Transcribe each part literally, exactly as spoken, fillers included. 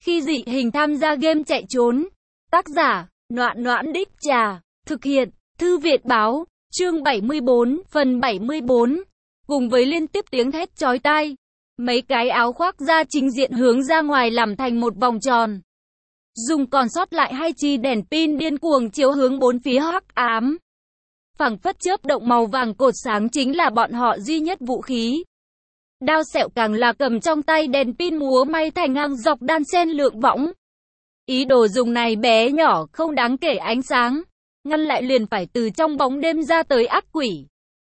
Khi dị hình tham gia game chạy trốn. Tác giả, Noãn Noãn Đích Trà. Thực hiện, Thư viện báo. Chương bảy mươi bốn, phần bảy mươi bốn. Cùng với liên tiếp tiếng thét chói tai, mấy cái áo khoác da chính diện hướng ra ngoài làm thành một vòng tròn. Dùng còn sót lại hai chi đèn pin điên cuồng chiếu hướng bốn phía hắc ám. Phảng phất chớp động màu vàng cột sáng chính là bọn họ duy nhất vũ khí. Đao sẹo càng là cầm trong tay đèn pin múa may thành ngang dọc đan xen lượng võng. Ý đồ dùng này bé nhỏ không đáng kể ánh sáng, ngăn lại liền phải từ trong bóng đêm ra tới ác quỷ.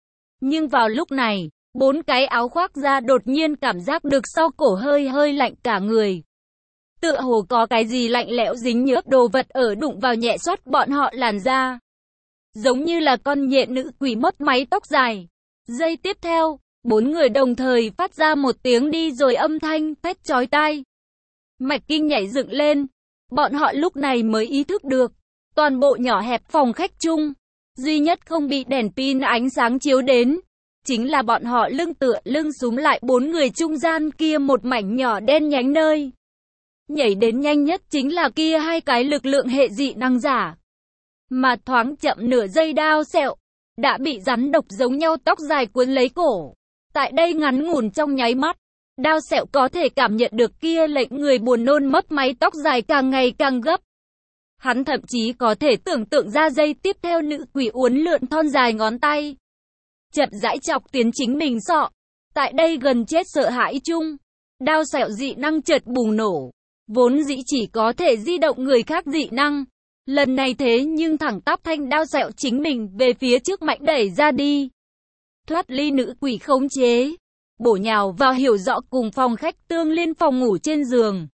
Nhưng vào lúc này, bốn cái áo khoác da đột nhiên cảm giác được sau cổ hơi hơi lạnh cả người. Tựa hồ có cái gì lạnh lẽo dính nhớp đồ vật ở đụng vào nhẹ xoát bọn họ làn da. Giống như là con nhện nữ quỷ mất mái tóc dài. Giây tiếp theo, bốn người đồng thời phát ra một tiếng đi rồi âm thanh thét chói tai. Mạch kinh nhảy dựng lên. Bọn họ lúc này mới ý thức được, toàn bộ nhỏ hẹp phòng khách chung, duy nhất không bị đèn pin ánh sáng chiếu đến, chính là bọn họ lưng tựa lưng súm lại bốn người trung gian kia một mảnh nhỏ đen nhánh nơi. Nhảy đến nhanh nhất chính là kia hai cái lực lượng hệ dị năng giả. Mà thoáng chậm nửa giây đao sẹo, đã bị rắn độc giống nhau tóc dài cuốn lấy cổ. Tại đây ngắn ngủn trong nháy mắt, đao sẹo có thể cảm nhận được kia lệnh người buồn nôn mất máy tóc dài càng ngày càng gấp. Hắn thậm chí có thể tưởng tượng ra giây tiếp theo nữ quỷ uốn lượn thon dài ngón tay, chậm rãi chọc tiến chính mình sọ. Tại đây gần chết sợ hãi chung, đao sẹo dị năng chợt bùng nổ, vốn dĩ chỉ có thể di động người khác dị năng. Lần này thế nhưng thẳng tắp thanh đao sẹo chính mình về phía trước mạnh đẩy ra đi. Thoát ly nữ quỷ khống chế, bổ nhào vào hiểu rõ cùng phòng khách tương liên phòng ngủ trên giường.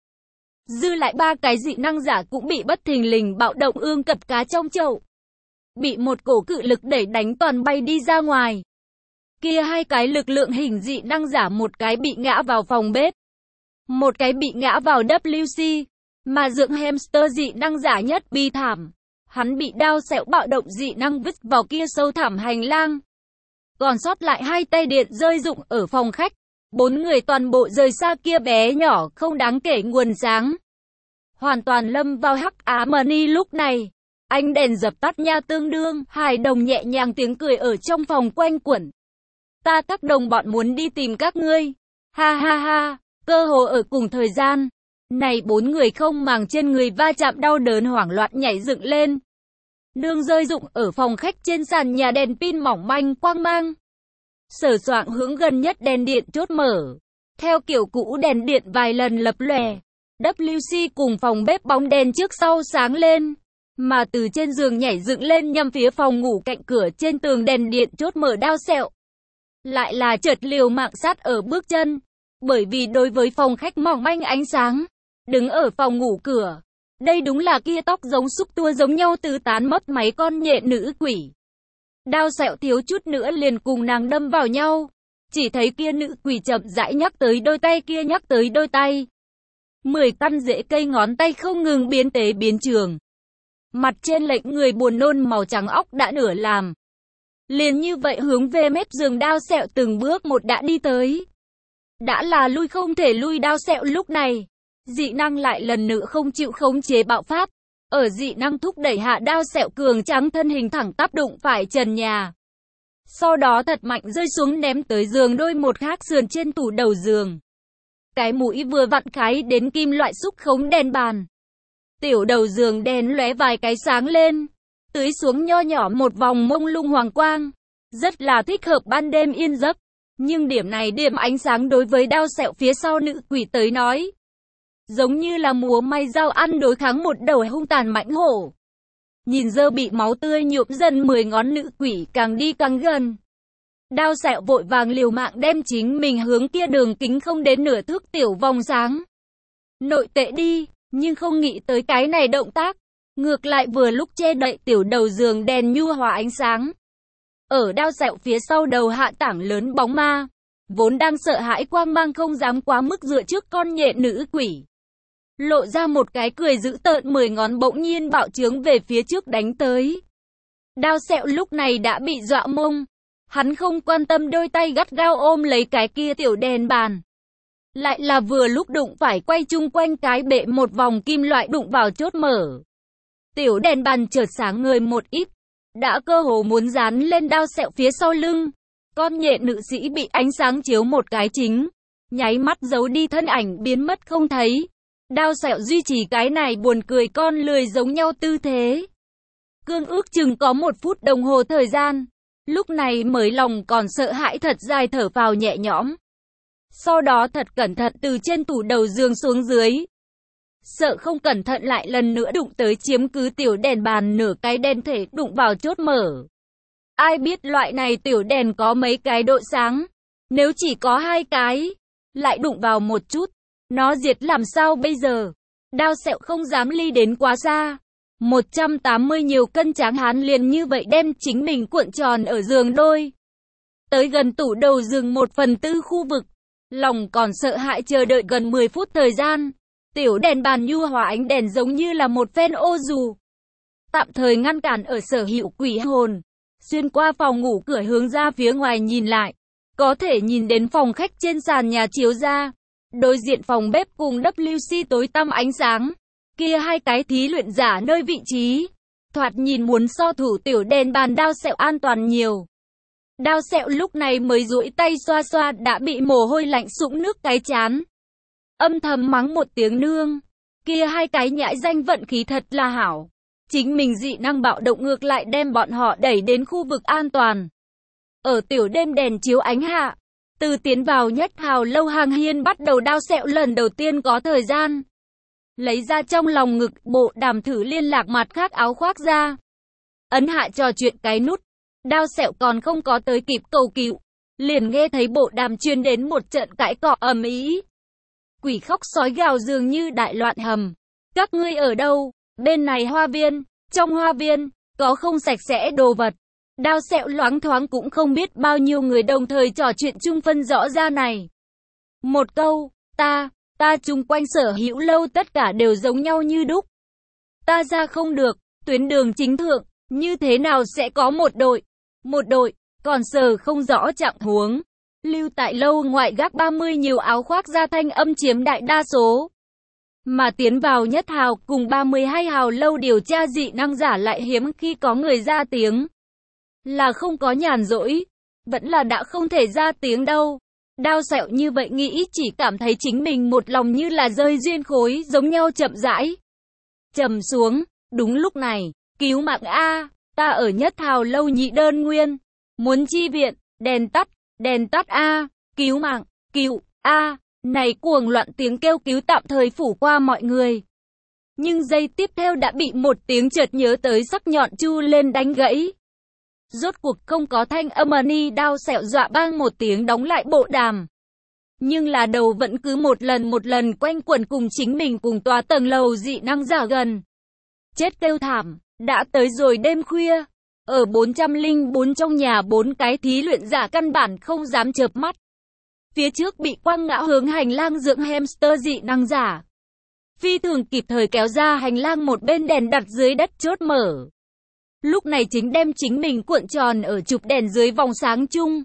Dư lại ba cái dị năng giả cũng bị bất thình lình bạo động ương cập cá trong chậu. Bị một cổ cự lực đẩy đánh toàn bay đi ra ngoài. Kia hai cái lực lượng hình dị năng giả một cái bị ngã vào phòng bếp. Một cái bị ngã vào W C. Mà dưỡng hamster dị năng giả nhất bi thảm. Hắn bị đao sẹo bạo động dị năng vứt vào kia sâu thẳm hành lang. Còn sót lại hai tay điện rơi rụng ở phòng khách. Bốn người toàn bộ rời xa kia bé nhỏ không đáng kể nguồn sáng. Hoàn toàn lâm vào hắc ám ni lúc này. Ánh đèn dập tắt nha tương đương. Hài đồng nhẹ nhàng tiếng cười ở trong phòng quanh quẩn. Ta các đồng bọn muốn đi tìm các ngươi. Ha ha ha. Cơ hồ ở cùng thời gian. Này bốn người không màng trên người va chạm đau đớn hoảng loạn nhảy dựng lên. Nương rơi rụng ở phòng khách trên sàn nhà đèn pin mỏng manh quang mang. Sở soạng hướng gần nhất đèn điện chốt mở. Theo kiểu cũ đèn điện vài lần lập lòe. W C cùng phòng bếp bóng đèn trước sau sáng lên. Mà từ trên giường nhảy dựng lên nhằm phía phòng ngủ cạnh cửa trên tường đèn điện chốt mở đao sẹo. Lại là chợt liều mạng sát ở bước chân. Bởi vì đối với phòng khách mỏng manh ánh sáng. Đứng ở phòng ngủ cửa. Đây đúng là kia tóc giống xúc tua giống nhau tứ tán mất máy con nhện nữ quỷ. Đao sẹo thiếu chút nữa liền cùng nàng đâm vào nhau. Chỉ thấy kia nữ quỷ chậm rãi nhắc tới đôi tay kia nhắc tới đôi tay. Mười căn rễ cây ngón tay không ngừng biến tế biến trường. Mặt trên lệnh người buồn nôn màu trắng óc đã nửa làm. Liền như vậy hướng về mép giường đao sẹo từng bước một đã đi tới. Đã là lui không thể lui đao sẹo lúc này. Dị năng lại lần nữa không chịu khống chế bạo phát. Ở dị năng thúc đẩy hạ đao sẹo cường tráng thân hình thẳng tắp đụng phải trần nhà. Sau đó thật mạnh rơi xuống ném tới giường đôi một khác sườn trên tủ đầu giường. Cái mũi vừa vặn khái đến kim loại xúc khống đèn bàn. Tiểu đầu giường đèn lóe vài cái sáng lên. Tưới xuống nho nhỏ một vòng mông lung hoàng quang. Rất là thích hợp ban đêm yên giấc. Nhưng điểm này điểm ánh sáng đối với đao sẹo phía sau nữ quỷ tới nói. Giống như là múa may dao ăn đối kháng một đầu hung tàn mãnh hổ. Nhìn dơ bị máu tươi nhuộm dần mười ngón nữ quỷ càng đi càng gần. Đao sẹo vội vàng liều mạng đem chính mình hướng kia đường kính không đến nửa thước tiểu vòng sáng. Nội tệ đi, nhưng không nghĩ tới cái này động tác. Ngược lại vừa lúc che đậy tiểu đầu giường đèn nhu hòa ánh sáng. Ở đao sẹo phía sau đầu hạ tảng lớn bóng ma. Vốn đang sợ hãi quang mang không dám quá mức dựa trước con nhện nữ quỷ. Lộ ra một cái cười dữ tợn mười ngón bỗng nhiên bạo trướng về phía trước đánh tới. Đao sẹo lúc này đã bị dọa mông. Hắn không quan tâm đôi tay gắt gao ôm lấy cái kia tiểu đèn bàn. lại là vừa lúc đụng phải quay chung quanh cái bệ một vòng kim loại đụng vào chốt mở. Tiểu đèn bàn chợt sáng ngời một ít, đã cơ hồ muốn dán lên đao sẹo phía sau lưng. Con nhện nữ sĩ bị ánh sáng chiếu một cái chính, nháy mắt giấu đi thân ảnh biến mất không thấy. Đao sẹo duy trì cái này buồn cười con lười giống nhau tư thế. Cương ước chừng có một phút đồng hồ thời gian, lúc này mới lòng còn sợ hãi thật dài thở phào nhẹ nhõm. Sau đó thật cẩn thận từ trên tủ đầu giường xuống dưới. Sợ không cẩn thận lại lần nữa đụng tới chiếm cứ tiểu đèn bàn nửa cái đèn thể đụng vào chốt mở. Ai biết loại này tiểu đèn có mấy cái độ sáng, nếu chỉ có hai cái, lại đụng vào một chút, nó diệt làm sao bây giờ? Đao sẹo không dám ly đến quá xa. một trăm tám mươi nhiều cân tráng hán liền như vậy đem chính mình cuộn tròn ở giường đôi. Tới gần tủ đầu giường một phần tư khu vực, lòng còn sợ hãi chờ đợi gần mười phút thời gian. Tiểu đèn bàn nhu hòa ánh đèn giống như là một phen ô dù, tạm thời ngăn cản ở sở hữu quỷ hồn. Xuyên qua phòng ngủ cửa hướng ra phía ngoài nhìn lại, có thể nhìn đến phòng khách trên sàn nhà chiếu ra. Đối diện phòng bếp cùng W C tối tăm ánh sáng. Kia hai cái thí luyện giả nơi vị trí, thoạt nhìn muốn so thủ tiểu đèn bàn đao sẹo an toàn nhiều. Đao sẹo lúc này mới duỗi tay xoa xoa đã bị mồ hôi lạnh sũng nước cái chán. Âm thầm mắng một tiếng nương. Kia hai cái nhãi danh vận khí thật là hảo. Chính mình dị năng bạo động ngược lại đem bọn họ đẩy đến khu vực an toàn. Ở tiểu đêm đèn chiếu ánh hạ, từ tiến vào nhất hào lâu hàng hiên bắt đầu đao sẹo lần đầu tiên có thời gian. Lấy ra trong lòng ngực bộ đàm thử liên lạc mặt khác áo khoác ra. Ấn hạ trò chuyện cái nút. Đao sẹo còn không có tới kịp cầu cứu, liền nghe thấy bộ đàm truyền đến một trận cãi cọ ầm ĩ. Quỷ khóc sói gào dường như đại loạn hầm. Các ngươi ở đâu? Bên này hoa viên, trong hoa viên, có không sạch sẽ đồ vật. Đao sẹo loáng thoáng cũng không biết bao nhiêu người đồng thời trò chuyện chung phân rõ ra này. Một câu, ta, ta chung quanh sở hữu lâu tất cả đều giống nhau như đúc. Ta ra không được, tuyến đường chính thượng, như thế nào sẽ có một đội, một đội, còn sờ không rõ trạng huống. Lưu tại lâu ngoại gác ba mươi nhiều áo khoác da thanh âm chiếm đại đa số. Mà tiến vào nhất hào cùng ba mươi hai hào lâu điều tra dị năng giả lại hiếm khi có người ra tiếng. Là không có nhàn rỗi, vẫn là đã không thể ra tiếng đâu. Đao sẹo như vậy nghĩ chỉ cảm thấy chính mình một lòng như là rơi duyên khối giống nhau chậm rãi. Trầm xuống, đúng lúc này, cứu mạng A, ta ở nhất hào lâu nhị đơn nguyên. Muốn chi viện, đèn tắt, đèn tắt A, cứu mạng, cứu, A. Này cuồng loạn tiếng kêu cứu tạm thời phủ qua mọi người. Nhưng giây tiếp theo đã bị một tiếng chợt nhớ tới sắc nhọn chu lên đánh gãy. Rốt cuộc không có thanh âm ni đao sẹo dọa bang một tiếng đóng lại bộ đàm. Nhưng là đầu vẫn cứ một lần một lần quanh quẩn cùng chính mình cùng tòa tầng lầu dị năng giả gần. Chết kêu thảm, đã tới rồi đêm khuya. Ở bốn trăm lẻ bốn trong nhà bốn cái thí luyện giả căn bản không dám chợp mắt. Phía trước bị quăng ngã hướng hành lang dưỡng hamster dị năng giả. Phi thường kịp thời kéo ra hành lang một bên đèn đặt dưới đất chốt mở. Lúc này chính đem chính mình cuộn tròn ở chụp đèn dưới vòng sáng chung.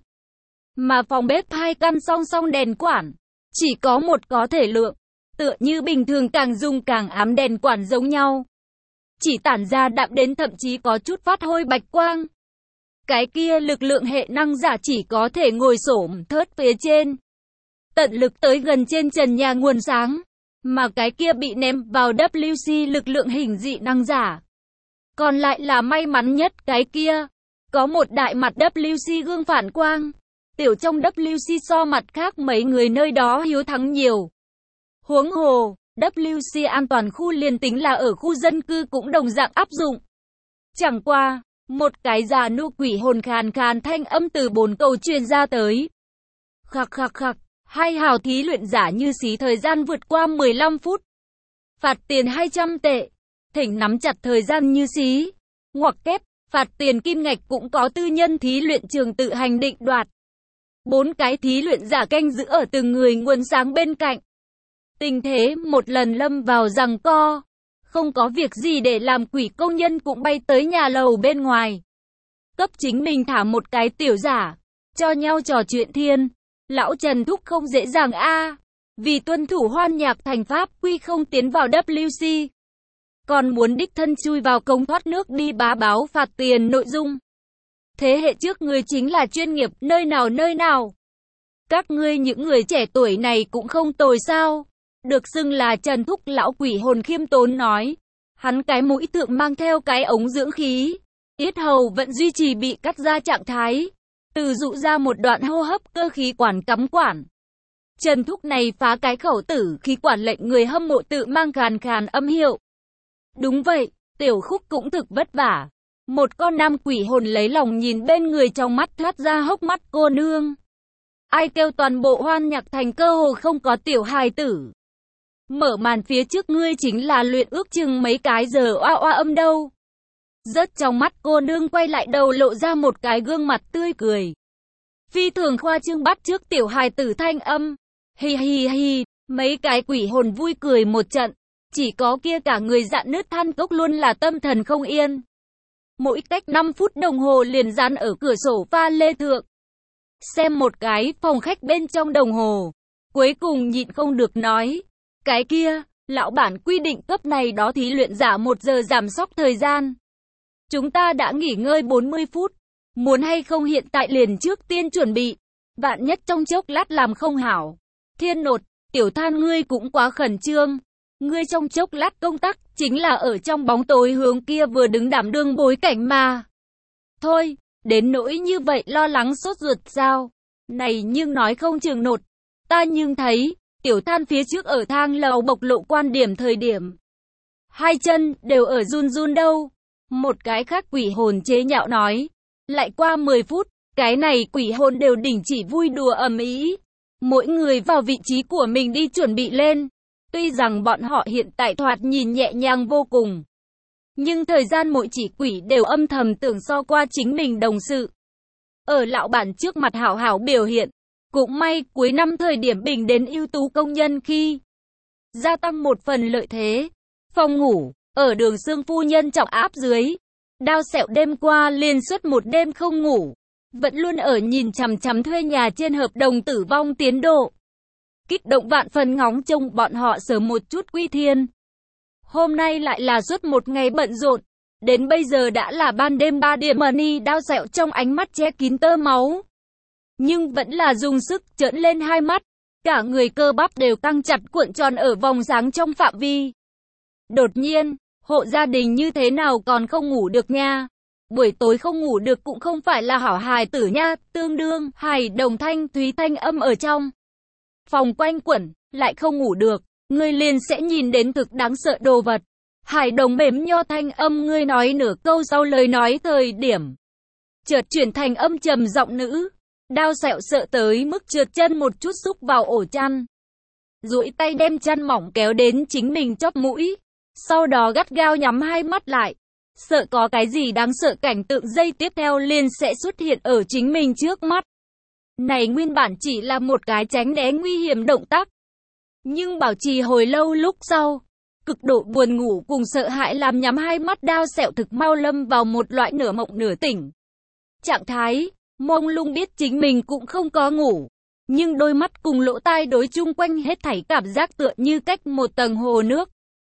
Mà phòng bếp hai căn song song đèn quản, chỉ có một có thể lượng, tựa như bình thường càng dùng càng ám đèn quản giống nhau. Chỉ tản ra đạm đến thậm chí có chút phát hôi bạch quang. Cái kia lực lượng hệ năng giả chỉ có thể ngồi xổm thớt phía trên, tận lực tới gần trên trần nhà nguồn sáng. Mà cái kia bị ném vào W C lực lượng hình dị năng giả. Còn lại là may mắn nhất cái kia. Có một đại mặt W C gương phản quang. Tiểu trong W C so mặt khác mấy người nơi đó hiếu thắng nhiều. Huống hồ, W C an toàn khu liền tính là ở khu dân cư cũng đồng dạng áp dụng. Chẳng qua, một cái già nua quỷ hồn khàn khàn thanh âm từ bồn cầu truyền ra tới. Khắc khắc khắc. Hai hào thí luyện giả như xí thời gian vượt qua mười lăm phút. Phạt tiền hai trăm tệ. Thỉnh nắm chặt thời gian như xí. Ngoặc kép, phạt tiền kim ngạch cũng có tư nhân thí luyện trường tự hành định đoạt. Bốn cái thí luyện giả canh giữ ở từng người nguồn sáng bên cạnh. Tình thế một lần lâm vào giằng co. Không có việc gì để làm quỷ công nhân cũng bay tới nhà lầu bên ngoài. Cấp chính mình thả một cái tiểu giả. Cho nhau trò chuyện thiên. Lão Trần thúc không dễ dàng a. Vì tuân thủ hoan nhạc thành pháp quy không tiến vào W C. Còn muốn đích thân chui vào cống thoát nước đi bá báo phạt tiền nội dung. Thế hệ trước ngươi chính là chuyên nghiệp, nơi nào nơi nào. Các ngươi những người trẻ tuổi này cũng không tồi sao. Được xưng là Trần Thúc lão quỷ hồn khiêm tốn nói. Hắn cái mũi thượng mang theo cái ống dưỡng khí. Yết hầu vẫn duy trì bị cắt ra trạng thái. Từ dụ ra một đoạn hô hấp cơ khí quản cắm quản. Trần Thúc này phá cái khẩu tử khí quản lệnh người hâm mộ tự mang khàn khàn âm hiệu. Đúng vậy, Tiểu Khúc cũng thực vất vả. Một con nam quỷ hồn lấy lòng nhìn bên người trong mắt thoát ra hốc mắt cô nương. Ai kêu toàn bộ hoan nhạc thành cơ hồ không có tiểu hài tử. Mở màn phía trước ngươi chính là luyện ước chừng mấy cái giờ oa oa âm đâu. Rớt trong mắt cô nương quay lại đầu lộ ra một cái gương mặt tươi cười. Phi thường khoa trương bắt trước tiểu hài tử thanh âm. Hi hi hi, mấy cái quỷ hồn vui cười một trận. Chỉ có kia cả người dạn nứt than cốc luôn là tâm thần không yên. Mỗi cách năm phút đồng hồ liền dán ở cửa sổ pha lê thượng. Xem một cái phòng khách bên trong đồng hồ. Cuối cùng nhịn không được nói. Cái kia, lão bản quy định cấp này đó thí luyện giả một giờ giảm sóc thời gian. Chúng ta đã nghỉ ngơi bốn mươi phút. Muốn hay không hiện tại liền trước tiên chuẩn bị. Vạn nhất trong chốc lát làm không hảo. Thiên nột, tiểu than ngươi cũng quá khẩn trương. Ngươi trong chốc lát công tác chính là ở trong bóng tối hướng kia vừa đứng đảm đương bối cảnh mà. Thôi, đến nỗi như vậy lo lắng sốt ruột sao? Này nhưng nói không chừng nột. Ta nhưng thấy, tiểu than phía trước ở thang lầu bộc lộ quan điểm thời điểm. Hai chân đều ở run run đâu. Một cái khác quỷ hồn chế nhạo nói. Lại qua mười phút, cái này quỷ hồn đều đình chỉ vui đùa ầm ĩ. Mỗi người vào vị trí của mình đi chuẩn bị lên. Tuy rằng bọn họ hiện tại thoạt nhìn nhẹ nhàng vô cùng. Nhưng thời gian mỗi chỉ quỷ đều âm thầm tưởng so qua chính mình đồng sự. Ở lão bản trước mặt hảo hảo biểu hiện. Cũng may cuối năm thời điểm bình đến ưu tú công nhân khi gia tăng một phần lợi thế. Phòng ngủ, ở đường Sương phu nhân trọng áp dưới. Đao Sẹo đêm qua liên suốt một đêm không ngủ. Vẫn luôn ở nhìn chằm chằm thuê nhà trên hợp đồng tử vong tiến độ. Kích động vạn phần ngóng trông bọn họ sớm một chút quy thiên. Hôm nay lại là suốt một ngày bận rộn. Đến bây giờ đã là ban đêm ba điểm money Đao Sẹo trong ánh mắt che kín tơ máu. Nhưng vẫn là dùng sức trợn lên hai mắt. Cả người cơ bắp đều căng chặt cuộn tròn ở vòng sáng trong phạm vi. Đột nhiên, hộ gia đình như thế nào còn không ngủ được nha. Buổi tối không ngủ được cũng không phải là hảo hài tử nha. Tương đương, hài đồng thanh thúy thanh âm ở trong phòng quanh quẩn, lại không ngủ được. Ngươi liền sẽ nhìn đến thực đáng sợ đồ vật. Hải đồng mềm nho thanh âm ngươi nói nửa câu sau lời nói thời điểm. Chợt chuyển thành âm trầm giọng nữ. Đao Sẹo sợ tới mức trượt chân một chút xúc vào ổ chăn. Duỗi tay đem chăn mỏng kéo đến chính mình chóp mũi. Sau đó gắt gao nhắm hai mắt lại. Sợ có cái gì đáng sợ cảnh tượng giây tiếp theo liền sẽ xuất hiện ở chính mình trước mắt. Này nguyên bản chỉ là một cái tránh né nguy hiểm động tác. Nhưng bảo trì hồi lâu lúc sau. Cực độ buồn ngủ cùng sợ hãi làm nhắm hai mắt Đao Sẹo thực mau lâm vào một loại nửa mộng nửa tỉnh. Trạng thái, mông lung biết chính mình cũng không có ngủ. Nhưng đôi mắt cùng lỗ tai đối chung quanh hết thảy cảm giác tựa như cách một tầng hồ nước.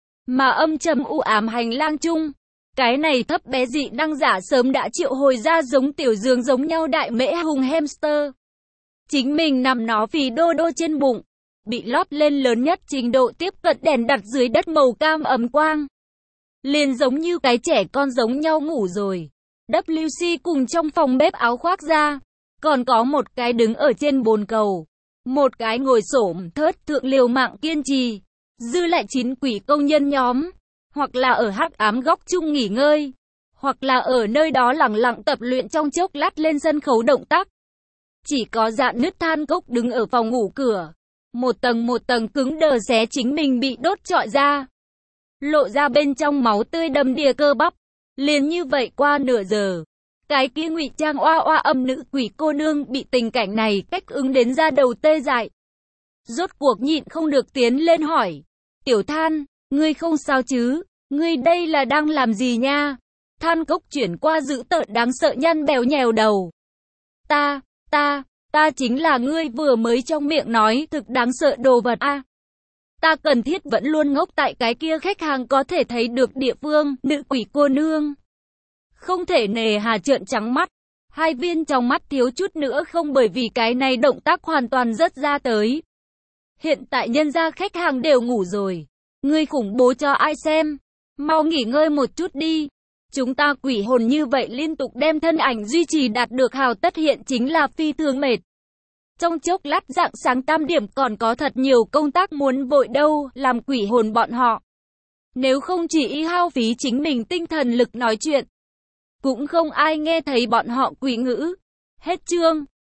Mà âm trầm u ám hành lang chung. Cái này thấp bé dị năng giả sớm đã triệu hồi ra giống tiểu dương giống nhau đại mễ hùng hamster. Chính mình nằm nó phì đô đô trên bụng. Bị lót lên lớn nhất trình độ tiếp cận đèn đặt dưới đất màu cam ấm quang. Liền giống như cái trẻ con giống nhau ngủ rồi. W C cùng trong phòng bếp áo khoác ra. Còn có một cái đứng ở trên bồn cầu. Một cái ngồi xổm thớt thượng liều mạng kiên trì. Dư lại chín quỷ công nhân nhóm. Hoặc là ở hắc ám góc chung nghỉ ngơi. Hoặc là ở nơi đó lẳng lặng tập luyện trong chốc lát lên sân khấu động tác. Chỉ có Dạn Nứt than cốc đứng ở phòng ngủ cửa. Một tầng một tầng cứng đờ xé chính mình bị đốt trọi ra. Lộ ra bên trong máu tươi đầm đìa cơ bắp. Liền như vậy qua nửa giờ. Cái kia ngụy trang oa oa âm nữ quỷ cô nương bị tình cảnh này cách ứng đến ra đầu tê dại. Rốt cuộc nhịn không được tiến lên hỏi. Tiểu Than, ngươi không sao chứ? Ngươi đây là đang làm gì nha? Than cốc chuyển qua dữ tợn đáng sợ nhăn bèo nhèo đầu. Ta, ta, Ta chính là ngươi vừa mới trong miệng nói thực đáng sợ đồ vật a. Ta cần thiết vẫn luôn ngốc tại cái kia khách hàng có thể thấy được địa phương, nữ quỷ cô nương. Không thể nề hà trợn trắng mắt. Hai viên trong mắt thiếu chút nữa không bởi vì cái này động tác hoàn toàn rớt ra tới. Hiện tại nhân gia khách hàng đều ngủ rồi. Ngươi khủng bố cho ai xem? Mau nghỉ ngơi một chút đi. Chúng ta quỷ hồn như vậy liên tục đem thân ảnh duy trì đạt được hào tất hiện chính là phi thường mệt. Trong chốc lát rạng sáng tam điểm còn có thật nhiều công tác muốn vội đâu, làm quỷ hồn bọn họ. Nếu không chỉ y hao phí chính mình tinh thần lực nói chuyện, cũng không ai nghe thấy bọn họ quỷ ngữ. Hết chương.